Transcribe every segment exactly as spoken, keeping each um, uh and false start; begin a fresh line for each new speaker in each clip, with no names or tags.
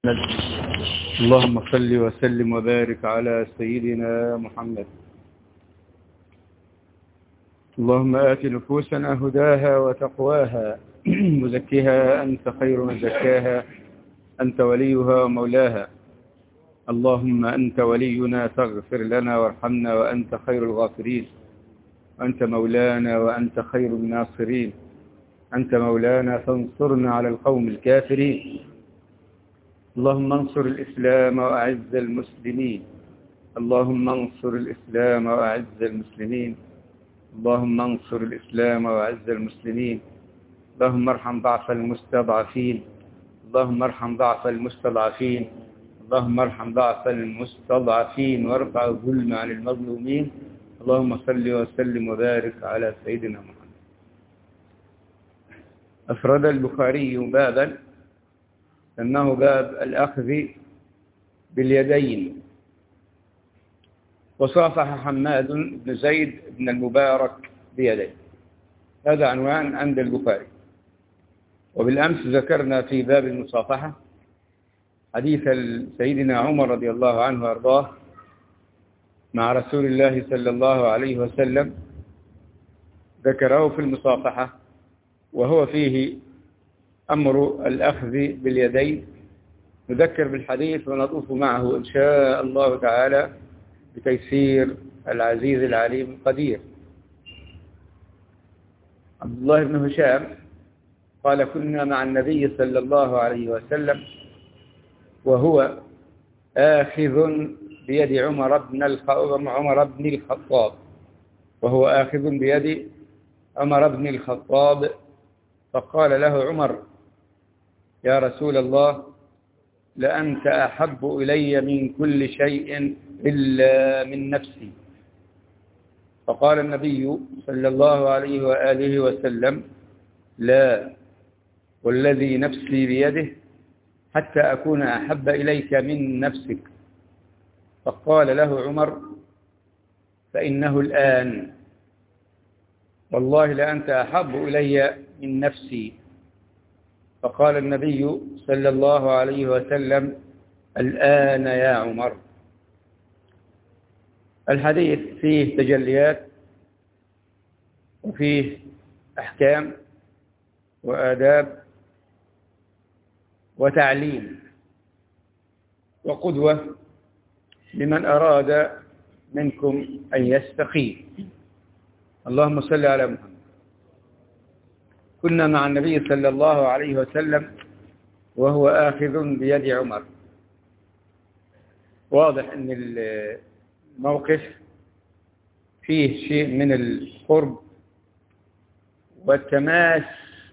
اللهم صل وسلم وبارك على سيدنا محمد. اللهم آت نفوسنا هداها وتقواها وزكها أنت خير من زكاها أنت وليها ومولاها. اللهم أنت ولينا فاغفر لنا وارحمنا وأنت خير الغافرين. أنت مولانا وأنت خير الناصرين. أنت مولانا فانصرنا على القوم الكافرين. اللهم انصر الإسلام وأعز المسلمين. اللهم انصر الإسلام وأعز المسلمين. اللهم انصر الإسلام وأعز المسلمين. اللهم ارحم ضعف المستضعفين. اللهم ارحم ضعف المستضعفين. اللهم ارحم ضعف المستضعفين وارفع الظلم عن المظلومين. اللهم صل وسلم وبارك على سيدنا محمد. أفرد البخاري بابا أنه باب الأخذ باليدين، وصافح حماد بن زيد بن المبارك بيديه. هذا عنوان عند البخاري. وبالأمس ذكرنا في باب المصافحة حديث سيدنا عمر رضي الله عنه وارضاه مع رسول الله صلى الله عليه وسلم، ذكره في المصافحة وهو فيه أمر الأخذ باليدين. نذكر بالحديث ونطوف معه إن شاء الله تعالى بتيسير العزيز العليم القدير. عبد الله بن هشام قال: كنا مع النبي صلى الله عليه وسلم وهو آخذ بيد عمر بن عمر بن الخطاب وهو آخذ بيد عمر بن الخطاب فقال له عمر: يا رسول الله، لأنت أحب إلي من كل شيء إلا من نفسي. فقال النبي صلى الله عليه وآله وسلم: لا، والذي نفسي بيده حتى أكون أحب إليك من نفسك. فقال له عمر: فإنه الآن، والله لأنت أحب إلي من نفسي. فقال النبي صلى الله عليه وسلم: الآن يا عمر. الحديث فيه تجليات وفيه أحكام وآداب وتعليم وقدوة لمن أراد منكم أن يستقيم. اللهم صل على محمد. كنا مع النبي صلى الله عليه وسلم وهو آخذ بيد عمر. واضح أن الموقف فيه شيء من القرب والتماس،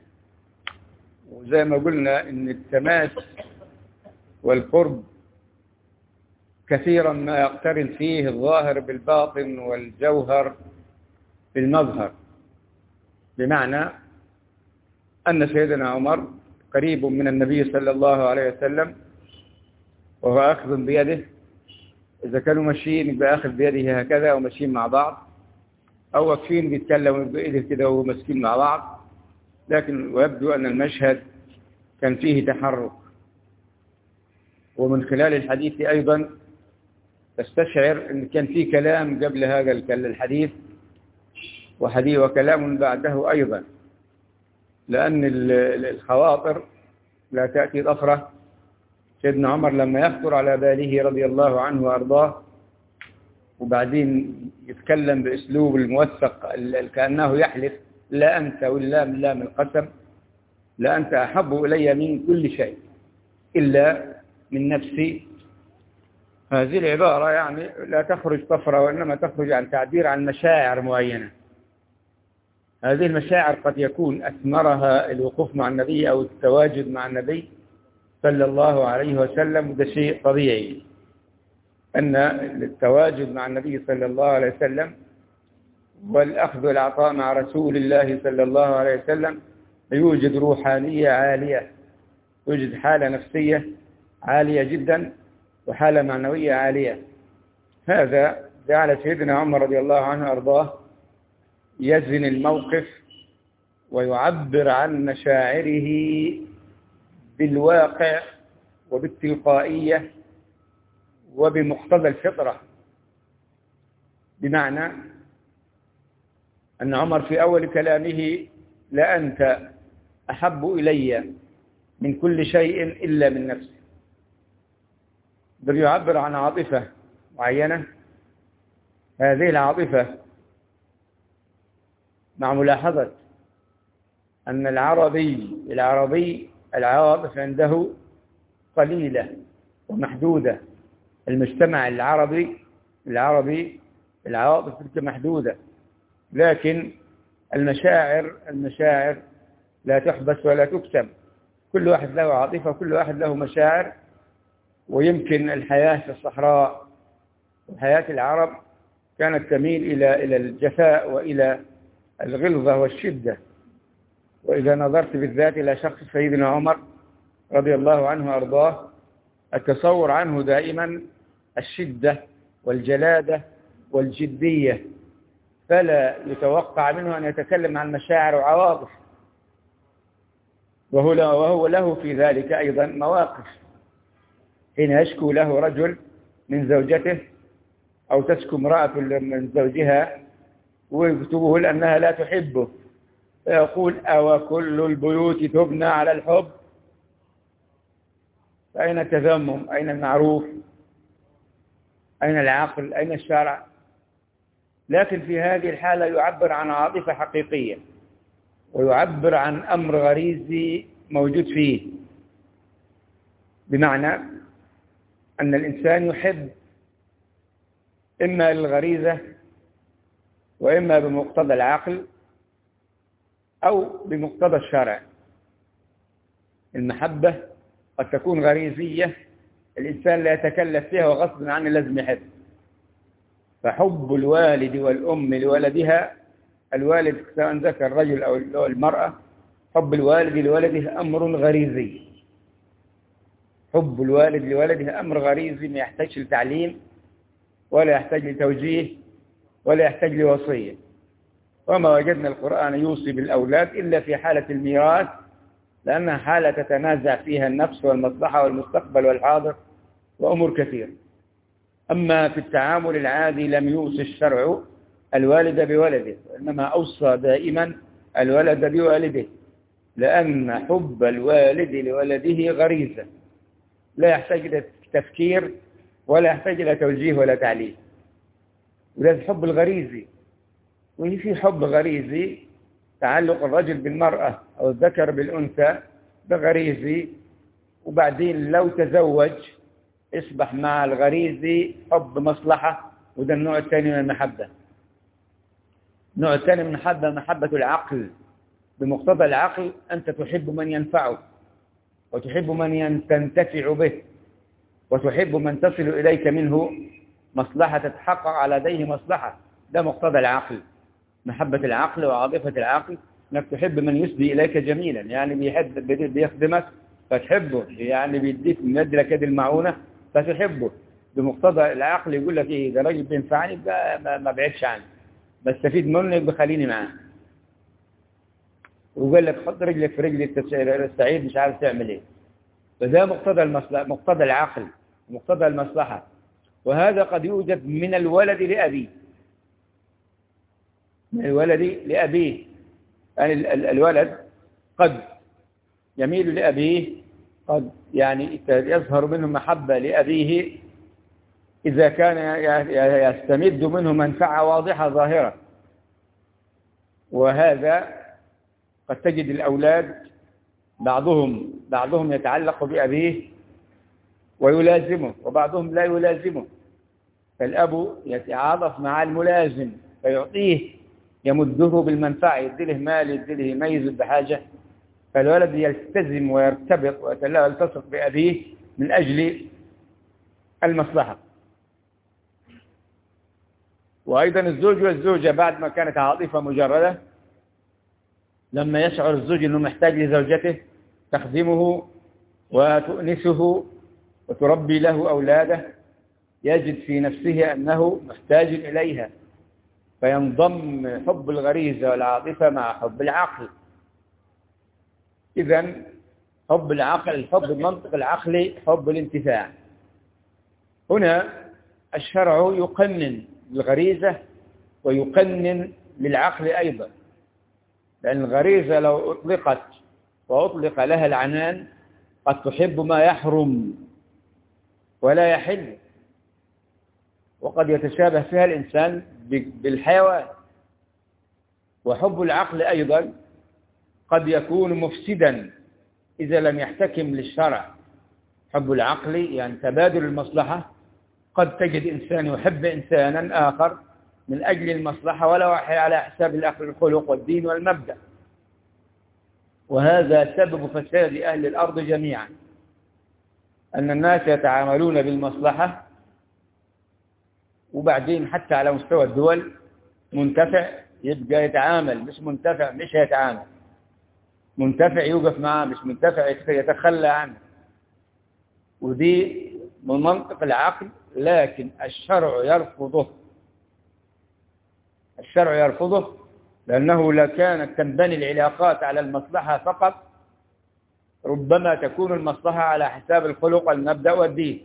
وزي ما قلنا أن التماس والقرب كثيرا ما يقترن فيه الظاهر بالباطن والجوهر بالمظهر، بمعنى أن سيدنا عمر قريب من النبي صلى الله عليه وسلم وهو أخذ بيده. إذا كانوا ماشيين يبقى أخذ بيده هكذا وماشيين مع بعض، أو واقفين بيتكلموا بإيده كده وماسكين مع بعض، لكن ويبدو أن المشهد كان فيه تحرك. ومن خلال الحديث أيضا تستشعر أن كان فيه كلام قبل هذا الحديث وحديث وكلام بعده أيضا، لأن الخواطر لا تأتي ضفرة. سيدنا عمر لما يخطر على باله رضي الله عنه وأرضاه وبعدين يتكلم بأسلوب الموثق كأنه يحلف: لا أنت، واللام لام القسم، لا أنت أحب إلي من كل شيء إلا من نفسي. هذه العبارة يعني لا تخرج طفرة، وإنما تخرج عن تعبير عن مشاعر معينة. هذه المشاعر قد يكون أثمرها الوقوف مع النبي أو التواجد مع النبي صلى الله عليه وسلم، وده شيء طبيعي أن التواجد مع النبي صلى الله عليه وسلم والأخذ والعطاء مع رسول الله صلى الله عليه وسلم يوجد روحانية عالية، يوجد حالة نفسية عالية جدا وحالة معنوية عالية. هذا جعل سيدنا عمر رضي الله عنه وأرضاه يزن الموقف ويعبر عن مشاعره بالواقع وبالتلقائية وبمقتضى الفطرة. بمعنى أن عمر في أول كلامه: لأنت أحب إلي من كل شيء إلا من نفسي. بل يعبر عن عاطفة معينة، هذه العاطفة مع ملاحظة أن العربي العربي العواطف عنده قليلة ومحدودة. المجتمع العربي العربي العواطف محدودة، لكن المشاعر المشاعر لا تحبس ولا تكتم. كل واحد له عاطفة، كل واحد له مشاعر. ويمكن الحياة في الصحراء وحياة العرب كانت تميل إلى إلى الجفاء وإلى الغلظة والشدة. وإذا نظرت بالذات إلى شخص سيدنا عمر رضي الله عنه وأرضاه، التصور عنه دائما الشدة والجلادة والجدية، فلا يتوقع منه أن يتكلم عن مشاعر وعواطف. وهو وهو له في ذلك أيضا مواقف، حين يشكو له رجل من زوجته أو تشكو امرأة من زوجها ويكتبه لأنها لا تحبه، فيقول: أو كل البيوت تبنى على الحب؟ فأين التذمم؟ أين المعروف؟ أين العقل؟ أين الشرع؟ لكن في هذه الحالة يعبر عن عاطفة حقيقية، ويعبر عن أمر غريزي موجود فيه. بمعنى أن الإنسان يحب إما للغريزة وإما بمقتضى العقل أو بمقتضى الشرع. المحبة قد تكون غريزية، الإنسان لا يتكلف فيها وغصب عنه لازم يحب. فحب الوالد والأم لولدها، الوالد سواء ذكر الرجل أو المرأة، حب الوالد لولده أمر غريزي. حب الوالد لولده أمر غريزي، ما يحتاج لتعليم ولا يحتاج لتوجيه ولا يحتاج لوصية. وما وجدنا القرآن يوصي بالأولاد إلا في حالة الميراث، لأنها حالة تتنازع فيها النفس والمصلحة والمستقبل والحاضر وأمور كثيرة. أما في التعامل العادي لم يوصي الشرع الوالد بولده، وإنما أوصى دائما الولد بوالده، لأن حب الوالد لولده غريزة لا يحتاج إلى تفكير ولا يحتاج إلى توجيه ولا تعليم. ولذلك الحب الغريزي، وهي في حب غريزي تعلق الرجل بالمرأة أو الذكر بالأنثى بغريزي، وبعدين لو تزوج يصبح مع الغريزي حب مصلحة، وده النوع الثاني من المحبة. النوع الثاني من المحبة محبة العقل. بمقتضى العقل أنت تحب من ينفعه، وتحب من تنتفع به، وتحب من تصل إليك منه مصلحة، تتحقق على يديه مصلحة. ده مقتضى العقل، محبة العقل وعاطفة العقل، أنك تحب من يسدي إليك جميلا، يعني بيحب بيخدمك فتحبه، يعني بيديك من يد لك يد المعونة فتحبه. بمقتضى العقل يقول لك إيه، ده راجل بينفعني ما بعدش عنه، بستفيد منه يبقى خليني معاه. وقال لك حط رجلك في رجل السعيد مش عارف تعمل ايه. فده مقتضى المصلحة، مقتضى العقل، مقتضى المصلحة. وهذا قد يوجد من الولد لأبيه، من الولد لأبيه. يعني الولد قد يميل لأبيه، قد يعني يظهر منه محبة لأبيه إذا كان يستمد منه منفعة واضحة ظاهرة. وهذا قد تجد الأولاد بعضهم بعضهم يتعلق بأبيه ويلازمه، وبعضهم لا يلازمه. فالأب يتعاطف مع الملازم فيعطيه، يمده بالمنفعة، يديله مال، يديله يميز بحاجة. فالولد يلتزم ويرتبط ويلتصق بأبيه من أجل المصلحة. وأيضا الزوج والزوجة بعد ما كانت عاطفة مجردة، لما يشعر الزوج أنه محتاج لزوجته تخدمه وتؤنسه وتربي له أولاده، يجد في نفسه أنه محتاج إليها، فينضم حب الغريزة والعاطفة مع حب العقل. إذن حب العقل، الحب المنطق العقلي، حب الانتفاع. هنا الشرع يقنن للغريزة ويقنن للعقل أيضا، لأن الغريزة لو أطلقت وأطلق لها العنان قد تحب ما يحرم ولا يحل، وقد يتشابه فيها الإنسان بالحيوان. وحب العقل أيضا قد يكون مفسدا إذا لم يحتكم للشرع. حب العقل يعني تبادل المصلحة، قد تجد إنسان يحب إنسانا آخر من أجل المصلحة ولو على حساب الخلق والدين والمبدأ، وهذا سبب فساد أهل الأرض جميعا، أن الناس يتعاملون بالمصلحة وبعدين حتى على مستوى الدول منتفع يبقى يتعامل، مش منتفع مش هيتعامل، منتفع يوقف معاه، مش منتفع يتخلى عنه. ودي من منطق العقل، لكن الشرع يرفضه. الشرع يرفضه لأنه لو كانت تنبني العلاقات على المصلحة فقط ربما تكون المصلحة على حساب الخلق والمبدأ والدين،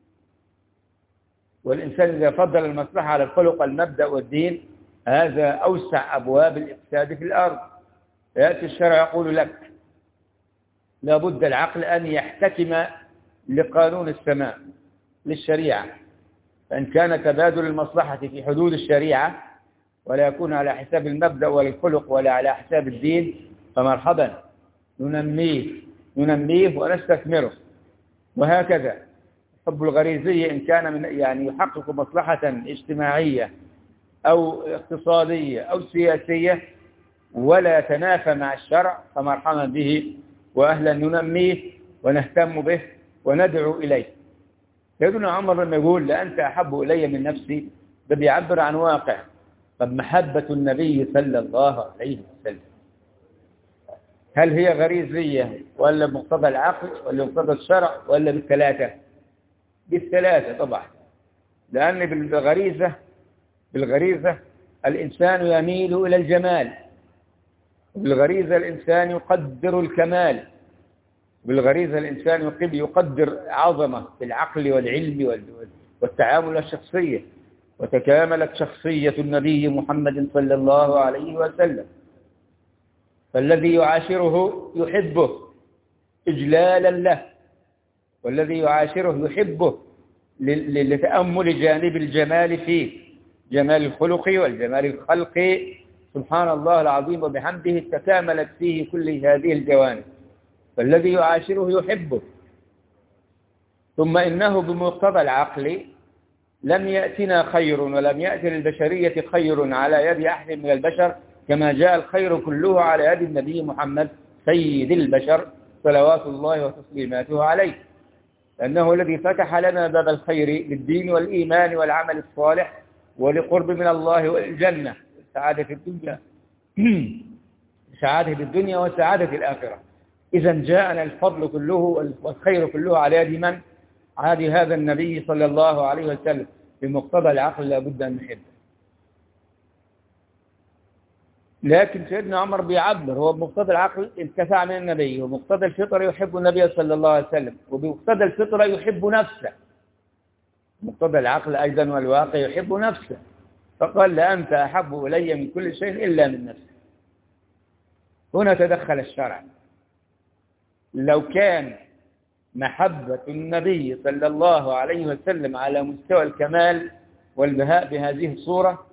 والإنسان إذا فضل المصلحة على الخلق والمبدأ والدين هذا أوسع أبواب الإفساد في الأرض. يأتي الشرع يقول لك لابد العقل أن يحتكم لقانون السماء للشريعة، فإن كان تبادل المصلحة في حدود الشريعة ولا يكون على حساب المبدأ ولا الخلق ولا على حساب الدين فمرحبا، ننميه ننميه ونستثمره. وهكذا الحب الغريزي إن كان من يعني يحقق مصلحة اجتماعية أو اقتصادية أو سياسية ولا يتنافى مع الشرع فمرحبا به، وأهلا ننميه ونهتم به وندعو إليه. سيدنا عمر لما يقول لأنت أحب إلي من نفسي، ده بيعبر عن واقع. طب محبة النبي صلى الله عليه وسلم هل هي غريزية ولا بمقتضى العقل ولا بمقتضى الشرع ولا بالثلاثة؟ بالثلاثة طبعا، لأن بالغريزة بالغريزة الإنسان يميل إلى الجمال، بالغريزة الإنسان يقدر الكمال، بالغريزة الإنسان يقدر عظمة بالعقل والعلم والتعامل الشخصية، وتكاملت شخصية النبي محمد صلى الله عليه وسلم. فالذي يعاشره يحبه إجلالا له، والذي يعاشره يحبه لتأمل جانب الجمال فيه، جمال الخلق والجمال الخلقي سبحان الله العظيم وبحمده تكاملت فيه كل هذه الجوانب، فالذي يعاشره يحبه. ثم إنه بمقتضى العقل لم يأتنا خير ولم يأتي للبشرية خير على يد أحد من البشر كما جاء الخير كله على يد النبي محمد سيد البشر صلوات الله وتسليماته عليه، لأنه الذي فتح لنا باب الخير للدين والإيمان والعمل الصالح ولقرب من الله والجنة، سعادة في الدنيا سعادة في الدنيا وسعادة في الآخرة. إذا جاءنا الفضل كله والخير كله على يد من؟ على هذا النبي صلى الله عليه وسلم. بمقتضى العقل لابد أن نحبه. لكن سيدنا عمر بيعبر هو بمقتضى العقل انتفع من النبي، ومقتضى الفطرة يحب النبي صلى الله عليه وسلم، وبمقتضى الفطرة يحب نفسه، مقتضى العقل أيضا والواقع يحب نفسه، فقال لأنت أحب إلي من كل شيء إلا من نفسه. هنا تدخل الشرع. لو كان محبة النبي صلى الله عليه وسلم على مستوى الكمال والبهاء بهذه الصورة،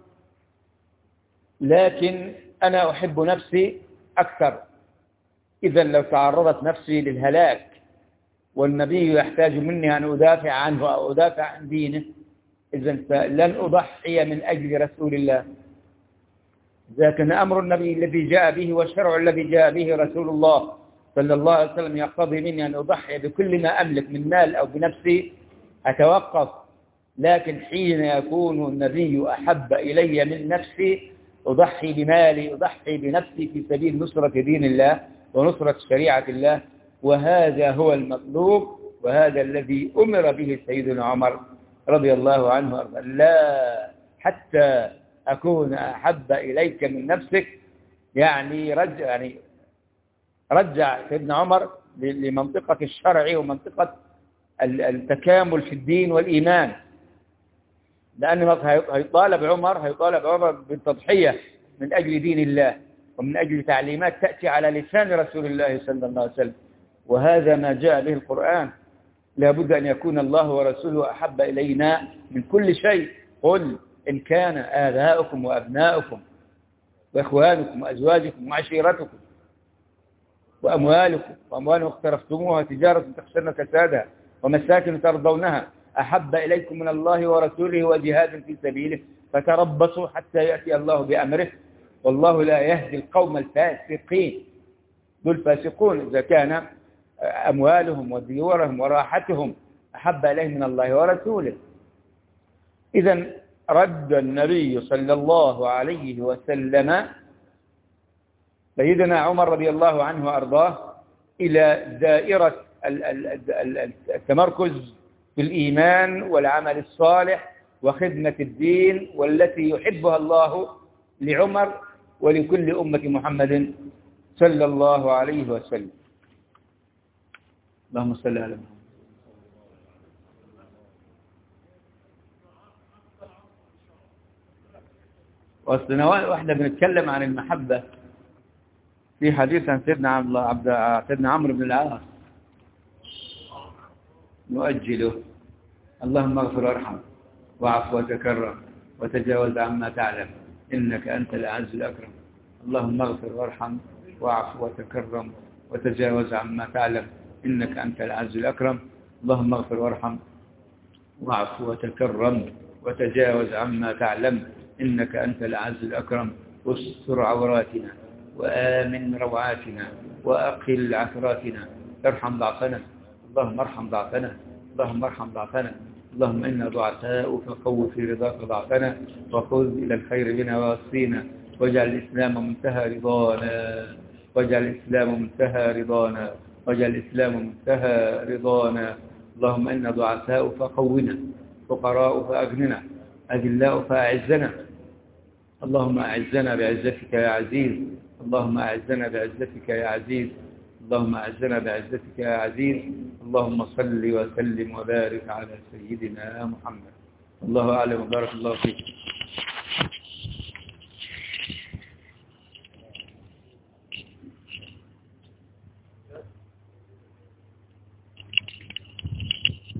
لكن أنا أحب نفسي أكثر، إذا لو تعرضت نفسي للهلاك والنبي يحتاج مني أن أدافع عنه أو أدافع عن دينه، إذا فلن أضحي من أجل رسول الله. لكن أمر النبي الذي جاء به والشرع الذي جاء به رسول الله صلى الله عليه وسلم يقتضي مني أن أضحي بكل ما أملك من مال أو بنفسي أتوقف. لكن حين يكون النبي أحب إلي من نفسي أضحي بمالي، أضحي بنفسي في سبيل نصرة دين الله ونصرة شريعة الله. وهذا هو المطلوب، وهذا الذي أمر به سيدنا عمر رضي الله عنه. لا حتى أكون أحب إليك من نفسك، يعني رجع يعني رجع سيدنا عمر لمنطقة الشرع ومنطقة التكامل في الدين والإيمان. لأن هيطالب عمر هيطالب عمر بالتضحية من أجل دين الله ومن أجل تعليمات تأتي على لسان رسول الله صلى الله عليه وسلم، وهذا ما جاء به القرآن. لابد أن يكون الله ورسوله أحب إلينا من كل شيء. قل إن كان آباؤكم وأبناؤكم وإخوانكم وأزواجكم وعشيرتكم وأموالكم وأموال اقترفتموها تجارة تخشون كسادها ومساكن ترضونها أحب إليكم من الله ورسوله وجهاد في سبيله فتربصوا حتى يأتي الله بأمره والله لا يهدي القوم الفاسقين. دول فاسقون إذا كان أموالهم وديورهم وراحتهم أحب إليهم من الله ورسوله. إذن رد النبي صلى الله عليه وسلم سيدنا عمر رضي الله عنه وأرضاه إلى دائرة التمركز في الإيمان والعمل الصالح وخدمة الدين والتي يحبها الله لعمر ولكل أمة محمد صلى الله عليه وسلم. اللهم صل على محمد. وأصلنا واحدة بنتكلم عن المحبة في حديث عن سيدنا عبد سيدنا عمرو بن العاص نؤجله. اللهم اغفر وارحم واعف وتكرم وتجاوز عما تعلم إنك أنت الأعز الأكرم. اللهم اغفر وارحم واعف وتكرم وتجاوز عما تعلم إنك أنت الأعز الأكرم. اللهم اغفر وارحم واعف وتكرم وتجاوز عما تعلم إنك أنت الأعز الأكرم. واستر عوراتنا وآمن روعاتنا وأقل عثراتنا. ارحم ضعفنا اللهم ارحم ضعفنا اللهم ارحم ضعفنا. اللهم إنا ضعفاء فقو في رضاك ضعفنا وخذ إلى الخير بنا ووصينا واجعل الإسلام منتهى رضانا واجعل الإسلام منتهى رضانا واجعل الإسلام منتهى رضانا. اللهم إنا ضعفاء فقونا فقراء فأغننا أذلاء فأعزنا. اللهم أعزنا بعزتك يا عزيز اللهم أعزنا بعزتك يا عزيز اللهم أعزنا بعزتك يا عزيز. اللهم صل وسلم وبارك على سيدنا محمد. الله أعلم وبارك الله فيك.